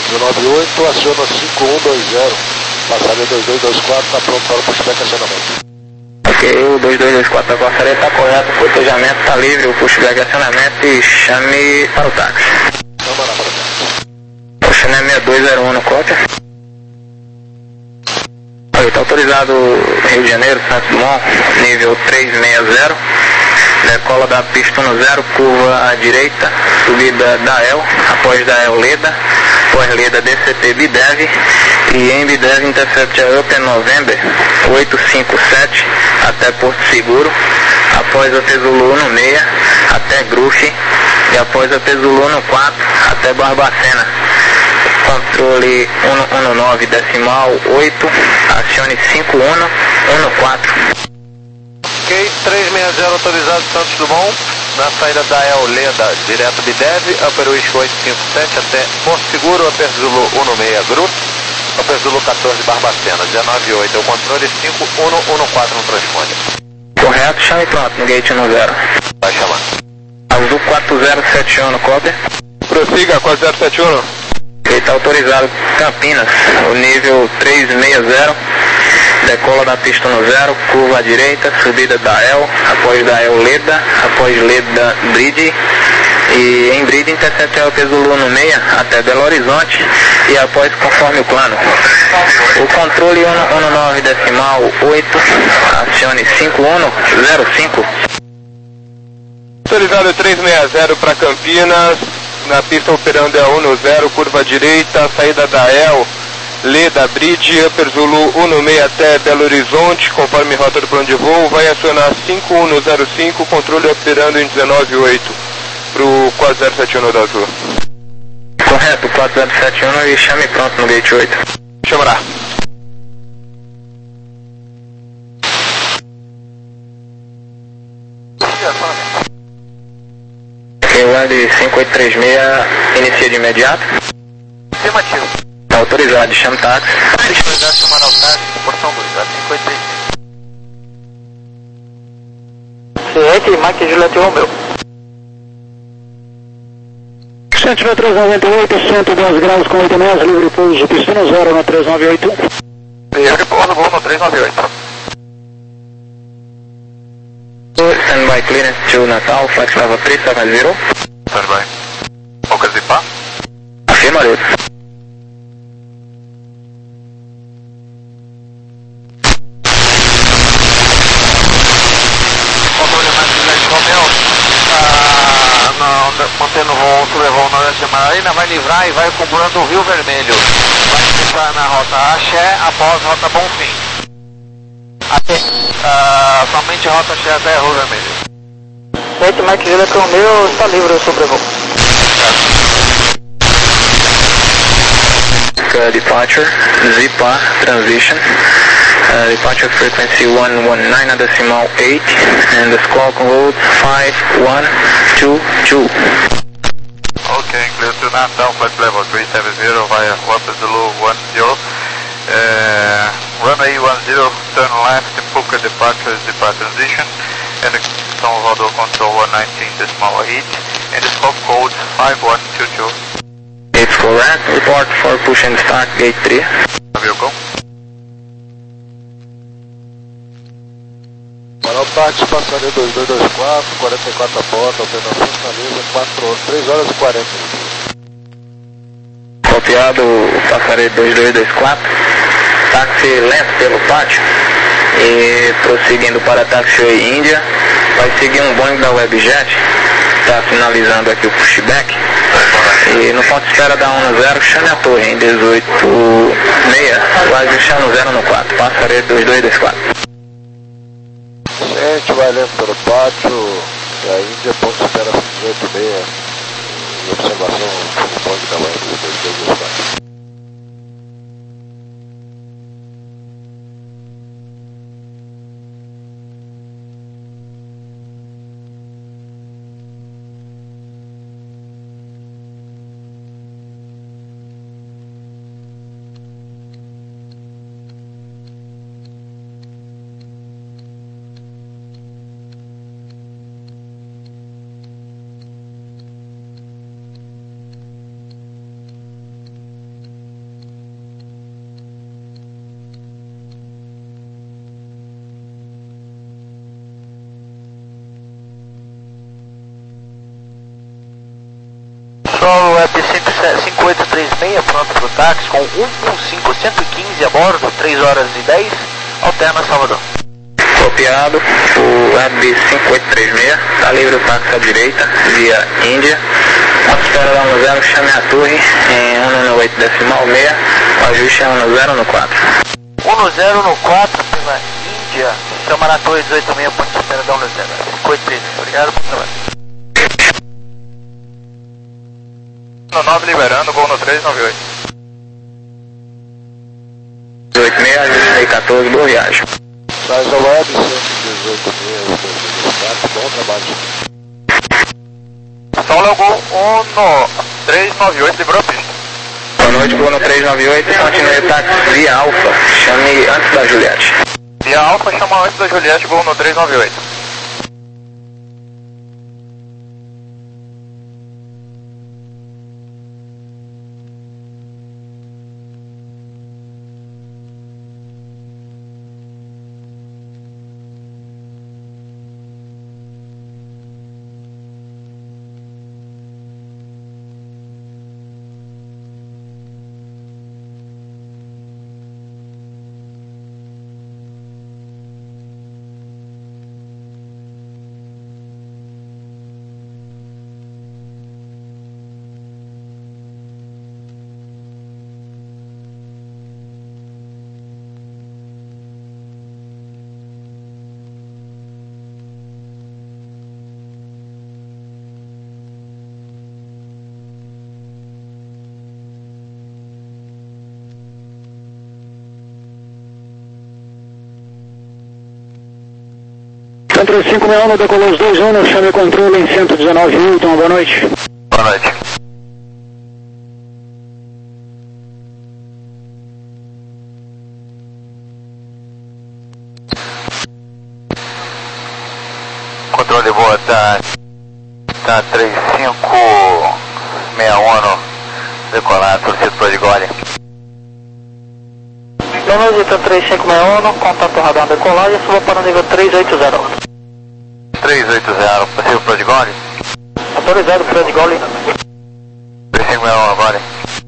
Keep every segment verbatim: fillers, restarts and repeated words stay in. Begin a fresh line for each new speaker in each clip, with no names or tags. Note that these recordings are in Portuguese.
dezenove oito, aciona cinco um dois zero. Passaria dois dois dois quatro, está pronto para o pushback acionamento.
Ok, o dois dois dois quatro da passaria está correto, o cotejamento está livre, o pushback acionamento e chame para o táxi.
Câmara para o táxi.
O Chanel seis dois zero um no cota. Está autorizado Rio de Janeiro, Santos Dumont, nível trezentos e sessenta. Decola da pista um zero, curva à direita, subida da E L, após da E L Leda, após Leda D C T Bidev e em Bidev intercept a Upper November oitocentos e cinquenta e sete até Porto Seguro, após a Tesulu seis até Grufe e após a Tesulu quatro até Barbacena. Controle cento e nove decimal oito, acione cinco um um quatro.
Ok, trezentos e sessenta autorizado Santos Dumont, na saída da E L Leda, direto Bidev, Upper West oitocentos e cinquenta e sete até Porto Seguro, Upper Zulu dezesseis Grupo, Upper Zulu quatorze Barbacena, dezenove oito, é o controle cinco um um quatro no transponder.
Correto, chame pronto no gate um zero.
Vai chamar.
Azul quatro zero sete um no copy.
Prossiga, quatro zero sete um.
Ele está autorizado Campinas, o nível trezentos e sessenta, decola da pista um zero, curva à direita, subida da E L, após da E L Leda, após Leda Bridge, e em Bridge intercepta o Tesulu seis até Belo Horizonte, e após conforme o plano. O controle cento e nove decimal oito, acione cinco um zero cinco.
Autorizado trezentos e sessenta para Campinas, na pista operando é um zero, curva à direita, saída da E L, Leda Bridge, Upper Zulu dezesseis até Belo Horizonte, conforme rota do plano de voo, vai acionar cinco um zero cinco, controle operando em dezenove oito, para o quatro zero sete um da Azul.
Correto, quatro zero sete um e chame pronto no gate oito.
Chamará.
Land cinco oito três seis, inicia de imediato.
Afirmativo.
Está autorizado, chama o táxi.
Autorizado chamar ao táxi, portão dois, a cinco oito três seis.
Ciente, Mike Juliette Romeu.
cento e três noventa e oito, cento e dois graus com oito metros, livre pouso, pista no zero na trezentos e noventa e oito.
Livre pouso, voo no trezentos e noventa e oito.
Standby clearance to Natal, flight level três sete zero.
Standby. Focus de pá?
Afirmativo.
Controle mais Juliette Romeu, ah, não, mantendo o voo, sobrevoo na Oeste Marina, vai livrar e vai acumulando o Rio Vermelho. Vai começar na rota Axé após rota Bonfim. Até, ah, somente rota Axé até Rio Vermelho.
Ciente, Mike Juliette Romeu, está livre o sobrevoo. Uh, departure, Zipa, transition, uh, departure frequency one one nine decimal eight, and the squawk load five one two two.
Okay, clear to Natal, flight level three seven zero via Wapper Zulu one zero. Uh, runway one zero, turn left, Puka departure is depart transition, and the São Salvador control one nineteen decimal eight, and the squawk code five one two two.
It's correct. Report for push and start gate three.
Vehicle.
Para o táxi, passaria dois dois dois quatro, quarenta e quatro a bordo, alteração finaliza, quatro, três horas e quarenta.
Copiado o passaredo dois dois dois quatro. Táxi lento pelo pátio. E prosseguindo para Taxiway Índia. Vai seguir um Boeing da Webjet. Está finalizando aqui o pushback. E no ponto de espera da um zero, chame a torre em dezoito seis, vai deixar no zero no quatro, passaredo dois dois dois quatro.
Gente, vai lento pelo pátio, e a Índia, ponto de espera dezoito seis, e observação do Boeing da Web dois dois dois quatro.
cinco oito três seis, pronto para o táxi, com um um cinco um um cinco a bordo, três horas e dez, alterna Salvador.
Copiado, o Web cinco oito três seis, está livre o táxi à direita, via Índia. Quando espera dar um zero, chame a torre em um no oito decimal seis, o ajuste é um no zero no quatro.
um no zero no quatro pela Índia, chama na torre dezoito seis, ponto de espera, dá um no zero. cinco oito três seis, obrigado por trabalho.
No nove liberando, voo no três nove oito.
dezoito seis, ajuste quatorze, boa viagem.
Traz a web cento e dezoito seis, bom trabalho.
São Leogol um no três nove oito, livrou a pista.
Boa noite, voo no três nove oito, continue o táxi via Alfa, chame antes da Juliette.
Via Alfa, chama antes da Juliette, voo no três nove oito.
Centro cinco seis um, decolou os dois Uno, chame controle em cento e dezenove, Hilton, boa noite.
Boa noite. Controle boa, tá, tá três cinco seis um, decolado, torcido para de Gole.
Boa noite, então três cinco seis um, contato radar decolagem, suba para o nível três oito zero.
três oito zero, possível para de Gole?
Autorizado para de Gole.
três cinco seis um agora.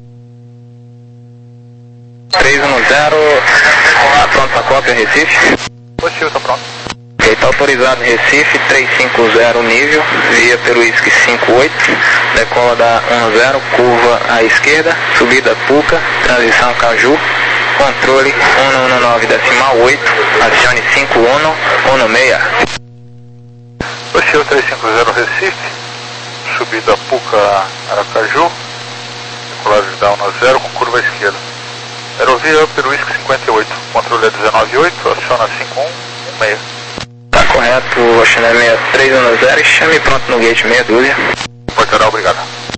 três um zero, tá pronto para cópia Recife?
Positivo, tá pronto.
Ok, está autorizado Recife, três cinco zero nível, via pelo Whisky cinco oito, decola da um zero, curva à esquerda, subida Puca, transição Caju, controle um no nove decimal oito, acione cinco um, um no seis.
Positivo três cinco zero Recife, subida Puca Aracaju, decolagem da um no zero com curva à esquerda. Aerovia pelo Whisky cinquenta e oito, controle é dezenove oito, aciona cinco um, um seis.
Tá correto, o Chanel sessenta e três um zero, chame pronto no gate meia dúzia.
Pode orar, obrigado.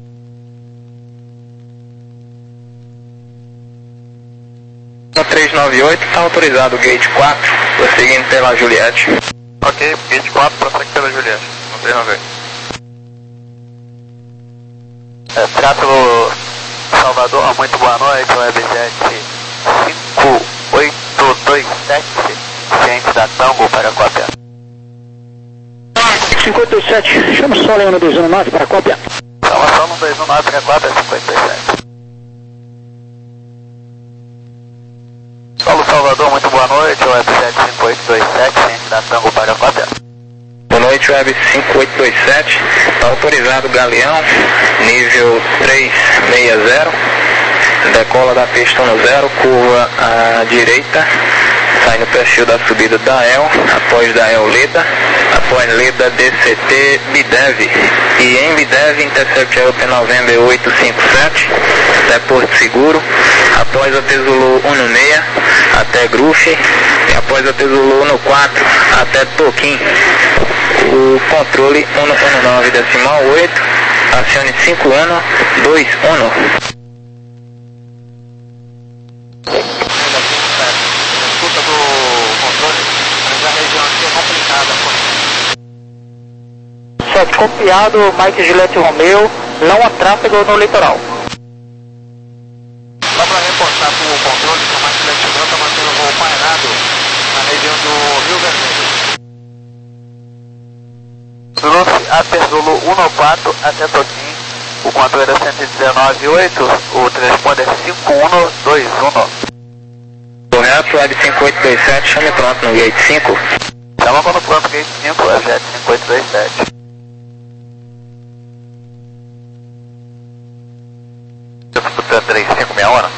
No três nove oito, está autorizado o gate quatro, prosseguindo pela Juliette.
Ok, gate quatro, prossegue pela Juliette, no três nove oito.
É, Triângulo Salvador, muito boa noite, Webjet cinco oito dois sete, ciente da Tango para a cópia.
cinco oito dois sete, chama o Solo no dois um nove para a cópia.
Salvação no dois um nove para a cópia, cinco oito dois sete. Solo Salvador, muito boa noite, Webjet cinco oito dois sete, ciente da Tango para a cópia.
Boa noite, Web cinco oito dois sete, está autorizado Galeão, nível três seis zero, decola da pista um zero, curva à direita, sai no perfil da subida da El, após da El Leda, após Leda D C T Bidev, e em Bidev Intercept Open November oito cinco sete, até Porto Seguro, após a Tesulu um no seis, até Grufe, e após a Tesulu um no quatro, até Toquim. O controle um no nove decimal oito, acione cinco um dois um.
Escuta do controle, mas a região aqui é complicada. Sete, copiado, Mike Gillette Romeo, não há tráfego no litoral. Só para reportar para o controle que o Mike Gillette Romeo está mantendo o voo pairado na região do Rio Vermelho. Trouxe a Tesolo um no quatro até Toquim, O controle é cento e dezenove ponto oito, o transponder é cinco um dois um.
Correto, web cinco oito dois sete, chame pronto no gate cinco.
Chama quando pronto gate cinco, é jet cinco oito dois sete. três cinco meia hora.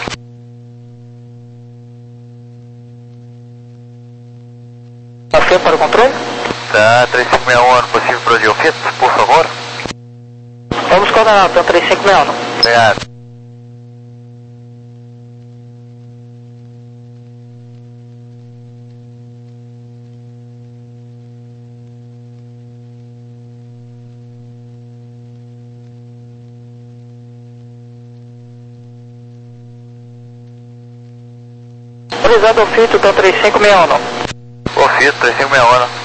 Passou para o controle?
Tá, três cinco meia hora, possível para o Geofito, por favor?
Vamos coordenar, então três cinco seis um.
Obrigado.
Autorizado o fito, então três cinco seis um.
O fito, três cinco meia hora.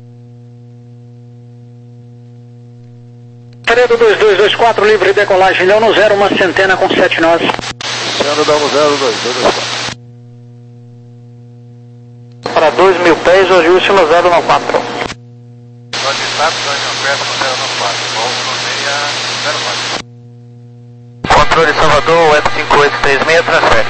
Peredo dois dois dois quatro, livre de decolagem, Leão no zero, uma centena com sete nós.
Sendo Leão no zero, dois dois dois quatro.
Para dois mil pés, o ajuste no zero no quatro.
Pode estar, Daniel Perto no zero no quatro. Volta no meia zero quatro. Controle Salvador, F cinco oito três seis, transfere.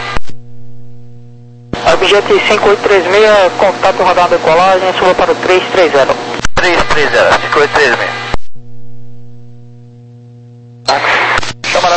Objeto cinco oito três seis, contato radar decolagem, suba para o três três zero.
três três zero, cinco oito três seis. Câmara.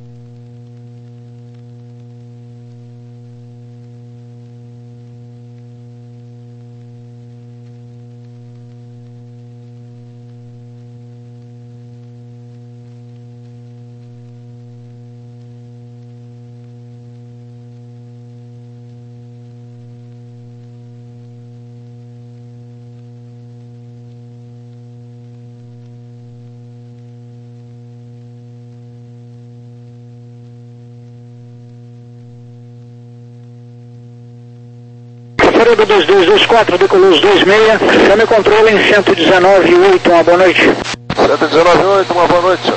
Peredo dois dois dois quatro, decolou os dois seis, chame controle em cento e dezenove ponto oito, uma boa noite.
cento e dezenove ponto oito, uma boa noite, senhor.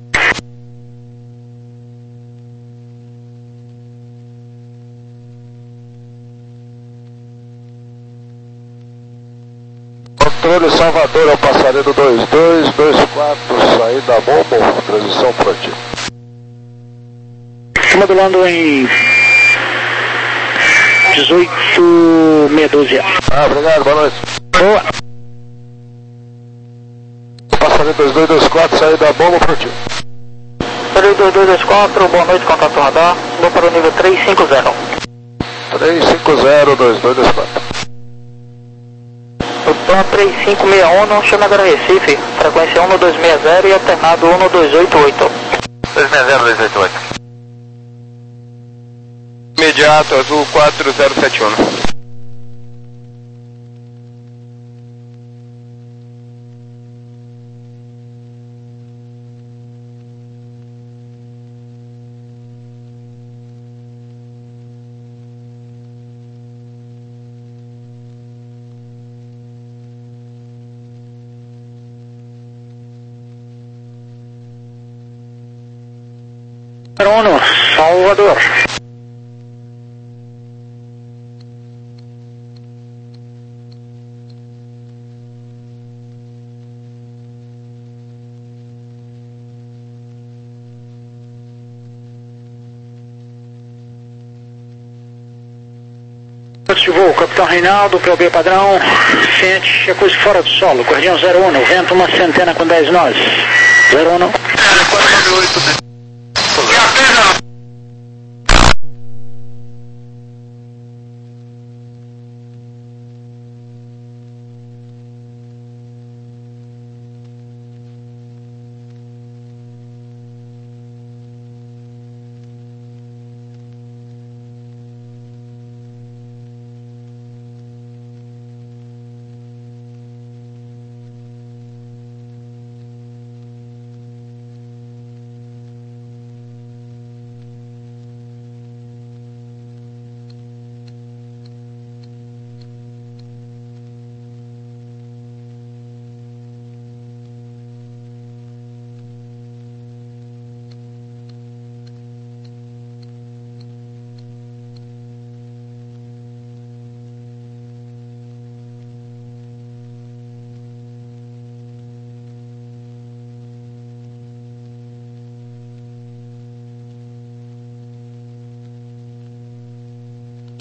Controle Salvador, é o passarinho dois dois dois quatro, saída Momo, transição prontinho.
Modulando em dezoito seis doze.
Ah, obrigado, boa noite.
Boa.
Passarinho dois dois dois quatro, saída Momo, prontinho.
Peredo dois dois dois quatro, boa noite, contato radar, vou para o nível três cinco zero.
três cinco zero dois dois dois quatro.
Então três cinco seis um, chama agora Recife, frequência um dois seis zero e alternado um dois oito oito.
dois seis zero dois oito oito.
Imediato, azul quatro zero sete um.
Bruno, Salvador. De voo, Capitão Reinaldo, P O B padrão, ciente, é coisa fora do solo, Guardião zero um, vento uma centena com dez nós, zero um.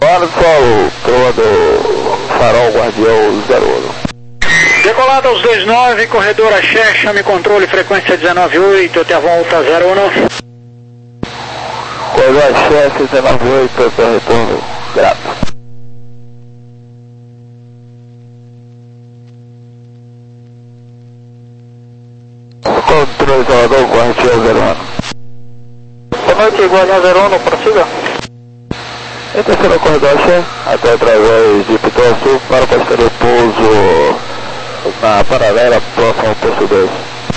Fala pessoal, proa do Farol Guardião zero um.
Decolado aos dois nove, corredor Axé, chame controle, frequência dezenove oito, até a volta zero um.
Corredor Axé, dezenove oito, até o retorno, grato. Controle Salvador, Guardião zero um.
Boa noite, Guardião zero um, prossiga.
Atenção no corredor Axé, até através de Pituaçu para o posterior pouso na paralela próximo ao posto dois.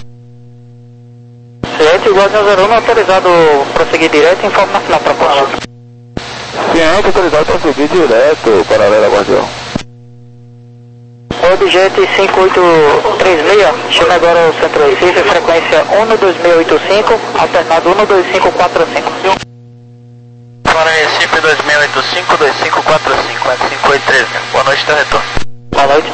Ciente, Guardião zero um, autorizado prosseguir direto, informe na final proposta.
Ciente, autorizado prosseguir direto, paralela Guardião.
Objeto cinco oito três seis, chama agora ao Centro Recife, frequência um dois seis oito cinco, alternado um dois cinco quatro cinco.
Para Recife dois seis oito cinco, dois cinco quatro cinco, é cinco oito três. Boa noite, teu retorno.
Boa noite.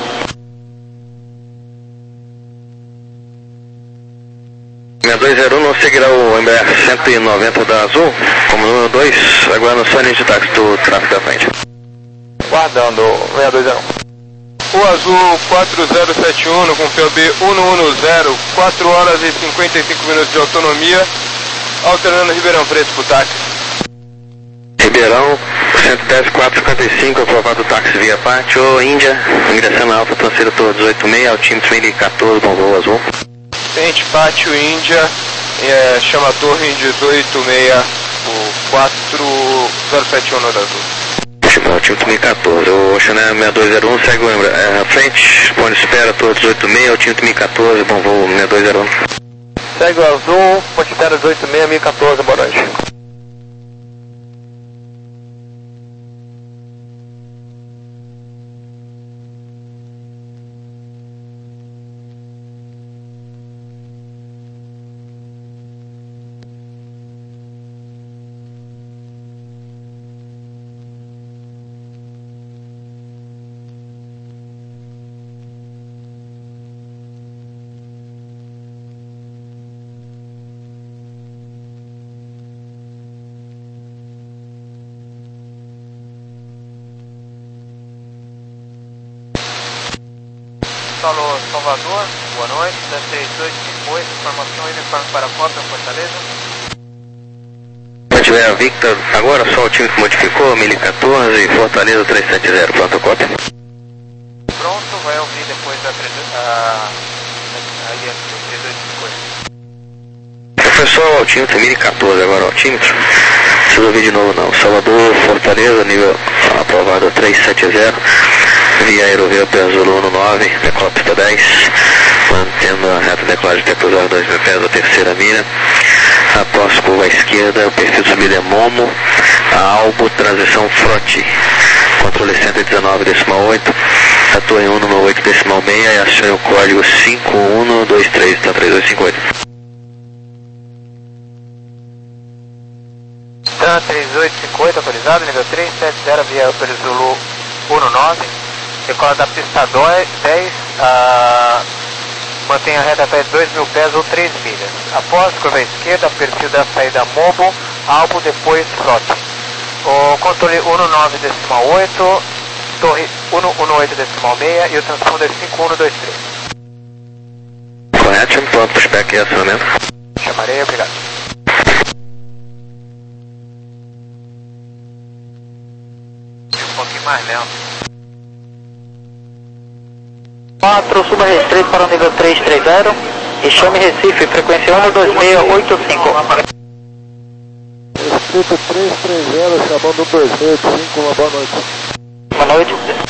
sessenta e dois zero um não seguirá o Embraer cento e noventa da Azul, como número dois, agora no Sony de táxi do tráfego da frente.
Guardando, sessenta e dois zero um. O Azul quatro zero sete um com P O B cento e dez, quatro horas e cinquenta e cinco minutos de autonomia, alternando Ribeirão Preto pro táxi.
Ribeirão, cento e dez, quatrocentos e cinquenta e cinco, aprovado o táxi via pátio, Índia, ingressando na Alfa Transfer Tour dezoito seis, altímetro mil e quatorze, bom voo Azul.
Tente Pátio Índia, é, chama a torre em dezoito seis, o quatro zero sete um no da Azul.
Altímetro mil e quatorze, o Chanel sessenta e dois zero um segue o Embra, é, à frente, pone espera, torre dezoito seis, altímetro mil e quatorze, bom voo sessenta e dois zero um.
Segue o Azul, ponte espera dezoito seis, mil e quatorze, boa noite.
Alô, Salvador, boa noite, dezesseis oito cinco oito, informação uniforme para a Cópia, Fortaleza.
Se tiver a Victor, agora só o time que modificou, mil e quatorze, Fortaleza trezentos e setenta, pronto, Cópia.
Pronto, vai ouvir depois a aliança do três dois cinco oito.
Pessoal, altímetro mil e quatorze, agora o altímetro, não precisa ouvir de novo não, Salvador, Fortaleza, nível aprovado trezentos e setenta, via Aerovia Azul nove, decola pista dez, mantendo a reta decolagem até cruzar dois mil pés da terceira mira, após curva à esquerda, o perfil de subida é Momo, a Albo, transição Frote, controle cento e dezenove decimal oito, a torre cento e noventa e oito decimal seis e acione o código cinco um dois três, tá três dois cinco oito.
Tan três oito cinco oito, autorizado, nível três sete zero, via Upper Zulu nove. Decola da pista dez, uh, mantém a reta até dois mil pés ou três milhas. Após curva à esquerda, perfil da saída Mobo, Albo, depois Frote. O controle cento e nove decimal oito, torre cento e dezenove decimal seis e o transponder cinco um dois três.
Correto, pronto para esperar aqui acionamento.
Chamarei, obrigado. Um pouquinho mais lento. quatro, suba restrito para o nível três três zero e chame Recife, frequência um dois seis oito cinco.
Restrito três três zero, chamando um dois seis oito cinco, uma boa noite.
Boa noite.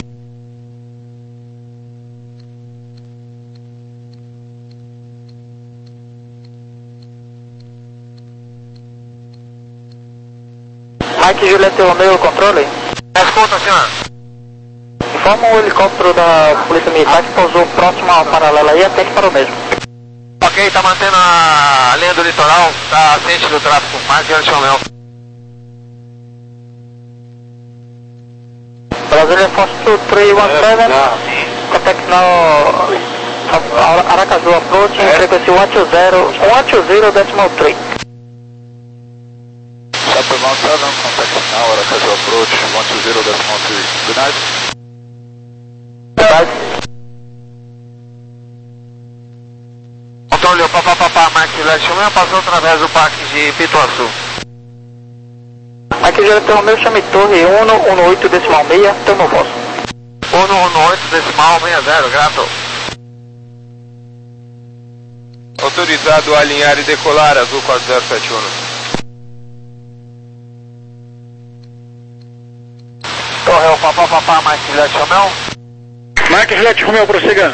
Mike Juliette Romeo, controle. Escuta, senhor. Informa o helicóptero da Polícia Militar que pousou próximo à paralela aí até que parou mesmo. Ok, tá mantendo a linha do litoral, tá ciente do tráfego, Mike Juliette Romeo. Brasília Fox two three one seven, contact now Aracaju approach, frequency one two zero, one two zero decimal three.
Tá por mal, tá seven, contact now at a casual approach, one two zero decimal three. Good night.
Good night. Controle Papa Papa, Mike Juliette Romeo, passou através do parque de Pituaçu.
Mike Juliette Romeo, chame torre um um oito decimal seis, tamo vosso.
um um oito decimal sessenta, grato.
Autorizado a alinhar e decolar, azul quatro zero sete um.
Torre Papa Papa, Mike Juliette Romeo.
Mike Juliette Romeo, prossiga.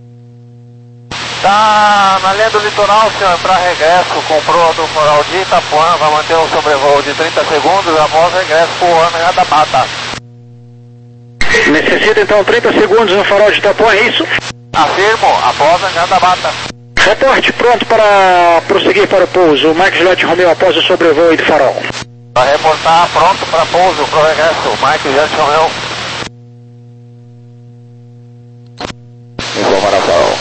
Tá na linha do litoral, senhor, para regresso, comprou do Foral de Itapuã, vai manter o sobrevoo de trinta segundos, após regresso por Ana da Mata.
Necessita então trinta segundos no Farol de Itapuã, é isso?
Afirmo, após Ana da Mata.
Reporte pronto para prosseguir para o pouso. Mike Juliette Romeo após o sobrevoo do Farol.
Vai reportar pronto para pouso, pro regresso, Mike Juliette Romeo.
Informar a Farol.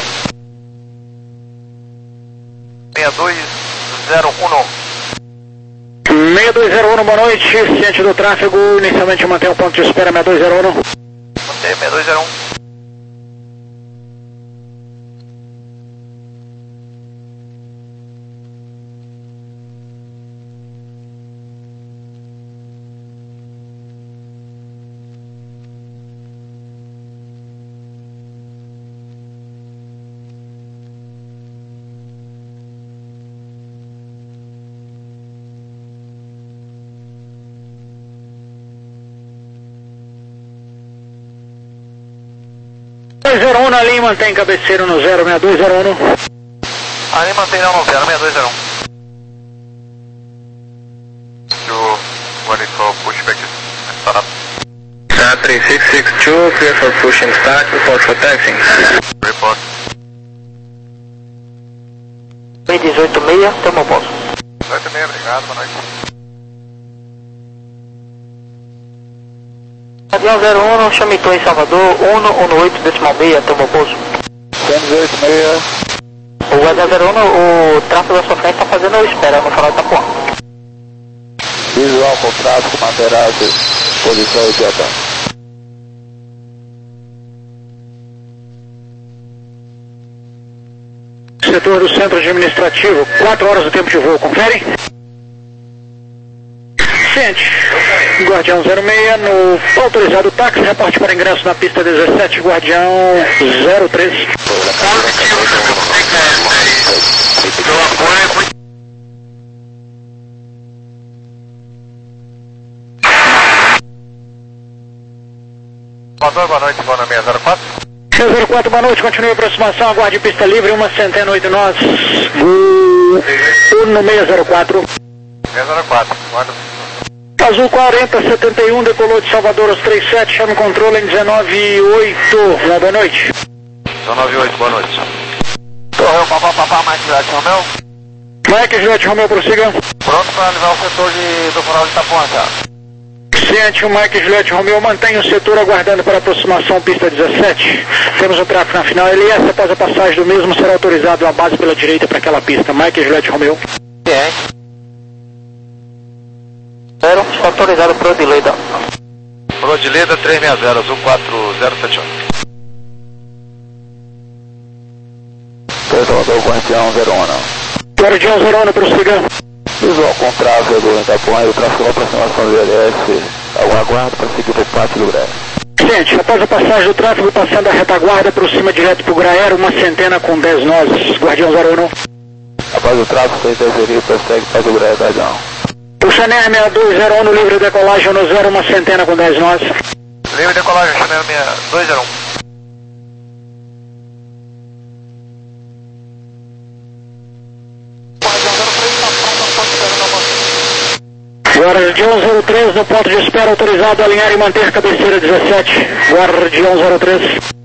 seis dois zero um.
seis dois zero um, boa noite. Ciente do tráfego, inicialmente mantém o ponto de espera seis dois zero um.
Mantém seis dois zero um.
seis zero um na linha, mantém cabeceiro no zero seis dois zero um.
A linha mantém no zero seis dois zero um.
To one eight four, pushback start.
Start three six six two, clear for push and start, report for taxing.
Report.
seis dezoito seis, tamo vosso.
dezoito seis, obrigado, boa noite.
Avião zero um, chame torre Salvador, um um oito decimal seis, tamo vosso.
cento e dezoito seis.
O H zero um, o tráfego da sua frente está fazendo espera no Farol de Itapuã.
Visual com tráfego, manterá posição imediata.
Setor do centro administrativo, quatro horas do tempo de voo, confere? Ciente, Guardião zero seis, no autorizado táxi, reporte para ingresso na pista dezessete, Guardião zero três.
Boa noite, boa noite, zero quatro.
seis zero quatro, boa noite, continue a aproximação, aguarde pista livre, uma centena, oito nós, um seis zero quatro.
seis zero quatro, guarda.
Azul quarenta setenta e um, decolou de Salvador aos trinta e sete, chame controle em dezenove oito, uma boa noite.
dezenove oito, boa noite. Torre Papa Papa, Mike Juliette Romeo.
Mike Juliette Romeo, prossiga.
Pronto para levar o setor de, do Foral de Itapuã, já.
Ciente, o Mike Juliette Romeo mantém o setor aguardando para aproximação pista dezessete. Temos um tráfego na final L S, após a passagem do mesmo será autorizado a base pela direita para aquela pista. Mike Juliette Romeo.
Ciente. Zero, está autorizado para o Odileda.
Pro Odileda três seis zero, azul quatro zero sete um.
Salvador, Guardião zero um.
Guardião zero um, prossiga.
Visual com tráfego em Itapuã e o tráfego de aproximação do I L S. Aguardo para seguir para o pátio do Graer.
Ciente, após a passagem do tráfego, passando a retaguarda, aproxima direto para o Graer, uma centena com dez nós. Guardião zero um.
Após o tráfego, seis dez prossegue para o Graer, Guardião.
O Chanel seis dois zero um no livre decolagem no zero, uma centena com dez nós.
Livre decolagem, Chanel seis dois zero um.
Guardião zero três no ponto de espera, autorizado a alinhar e manter cabeceira dezessete. Guardião zero três.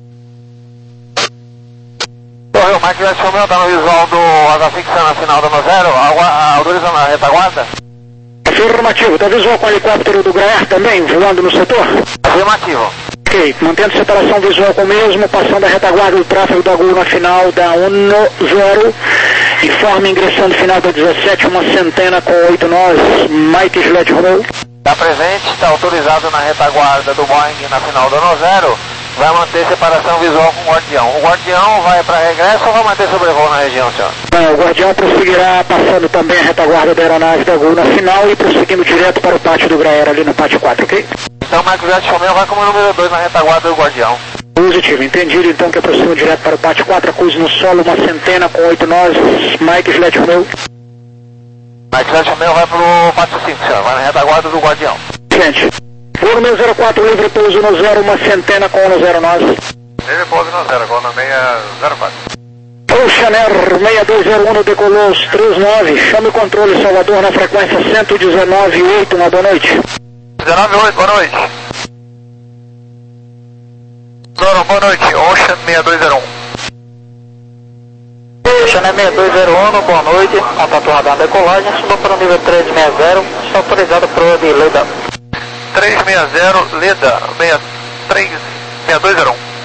Torre, o Mike Juliette Romeo está no visual do H fixa na final do no zero, autorizando a retaguarda?
Afirmativo, está visual com o helicóptero do Graer também, voando no setor?
Afirmativo.
Ok, mantendo separação visual com o mesmo, passando a retaguarda do tráfego da Gol na final da um zero Informe ingressando final da dezessete, uma centena com oito nós, Mike Juliette Romeo.
Está presente, está autorizado na retaguarda do Boeing na final do ano zero, vai manter separação visual com o Guardião. O Guardião vai para regresso ou vai manter sobrevoo na região, senhor?
Não, o Guardião prosseguirá passando também a retaguarda da aeronave da Gol na final e prosseguindo direto para o pátio do Graera ali no pátio quatro, ok?
Então Mike Juliette Romeo vai como número dois na retaguarda do Guardião.
Positivo, entendido então que aproxima direto para o pátio quatro, acuse no solo uma centena com oito nós, Mike Juliette Romeo.
Mike Juliette Romeo vai pro pátio cinco, senhor, vai na retaguarda do Guardião.
Gente, voo no zero quatro, livre pouso no zero, uma centena com no zero nós.
Livre pouso no zero, com no meia zero quatro.
Ocean Air seis dois zero um decolou os três nove, chame o controle Salvador na frequência cento e dezenove ponto oito, uma boa noite.
dezenove ponto oito, boa noite. Zoro, boa noite, Ocean seis dois zero um. Ocean seis dois zero um, boa noite, contato radar decolagem, suba para o nível três seis zero, está autorizado para o de Leda. três seis zero, Leda, três seis dois zero um.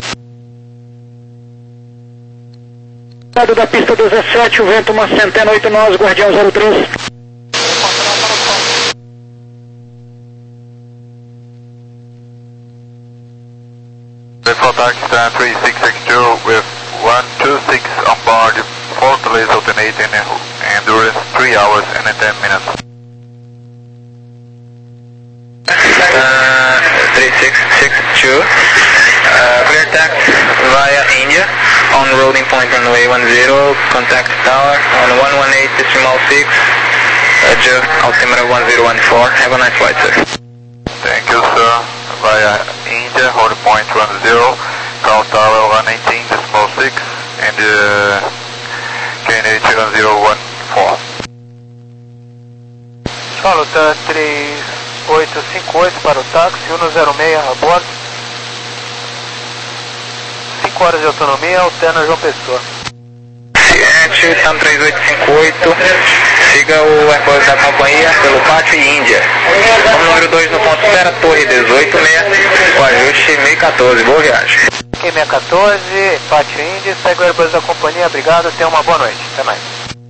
Lado da pista dezessete, o vento uma centena, oito nós, Guardião zero três.
Contact stand three six six two with one two six on board, four delays alternating and endurance three hours and ten minutes.
Uh, three six six two, uh, clear tax via India, on rolling point runway one zero, contact tower on one one eight decimal six, adjust altimeter one zero one four, have a nice flight, sir.
Thank you, sir. Via India, hold point one zero, call tower one eighteen decimal six, and uh, K N H one zero one four.
Solo três oito cinco oito para o táxi, um zero seis a bordo. cinco horas de autonomia, alterna João Pessoa.
Ciente, TAM três oito cinco oito, siga o Airbus da companhia pelo pátio e Índia. Como número dois no ponto espera, torre dezoito seis, o ajuste mil e quatorze, boa viagem.
Q seis um quatro, pátio Índia, segue o Airbus da companhia, obrigado, tenha uma boa noite, até mais.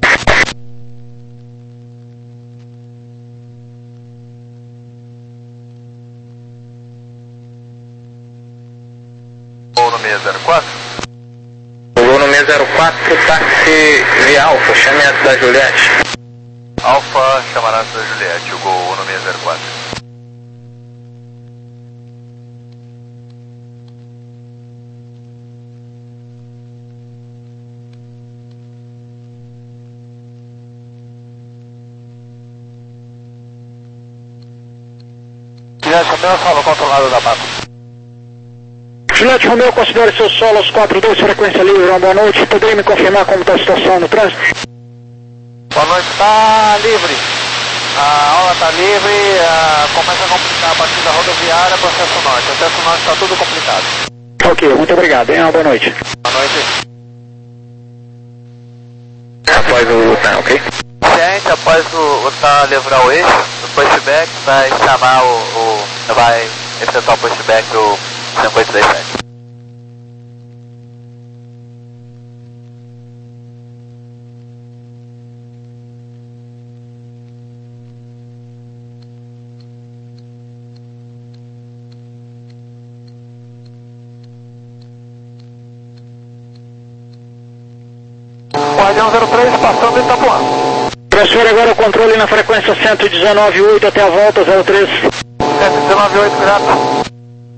Voo no seis zero quatro.
Voo no seis zero quatro, táxi via Alfa, chame a da Juliette.
Alfa, chamará da Juliette, o Gol no seis zero quatro.
Juliette Romeo, solo controlado da pata.
Juliette Romeo, considere seu solo aos quatro dois, frequência livre, uma boa noite. Poderia me confirmar como está a situação no trânsito?
Boa noite, está livre. A aula está livre, a, começa a complicar a partir da rodoviária, processo norte. O processo norte está tudo complicado.
Ok, muito obrigado, hein? Uma boa noite.
Boa noite.
Após o TAM, ok?
Ciente, após o, o TAM livrar o eixo, o pushback vai chamar o, o vai efetuar o pushback do cinco oito dois sete. Guardião zero três, passando Itapuã.
Transfere agora o controle na frequência cento e dezenove ponto oito até a volta, zero três.
cento e dezenove ponto oito, grato.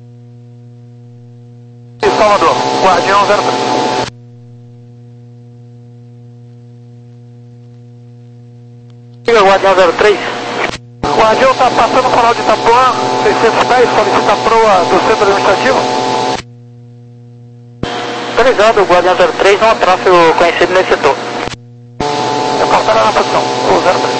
E Salvador, Guardião zero três. Siga Guardião zero três. Guardião está passando o canal de Itapuã, seiscentos e dez, solicita a proa do centro administrativo. Autorizado, o Guardião zero três, não tráfego conhecido nesse setor. Eu passará na posição, o zero três.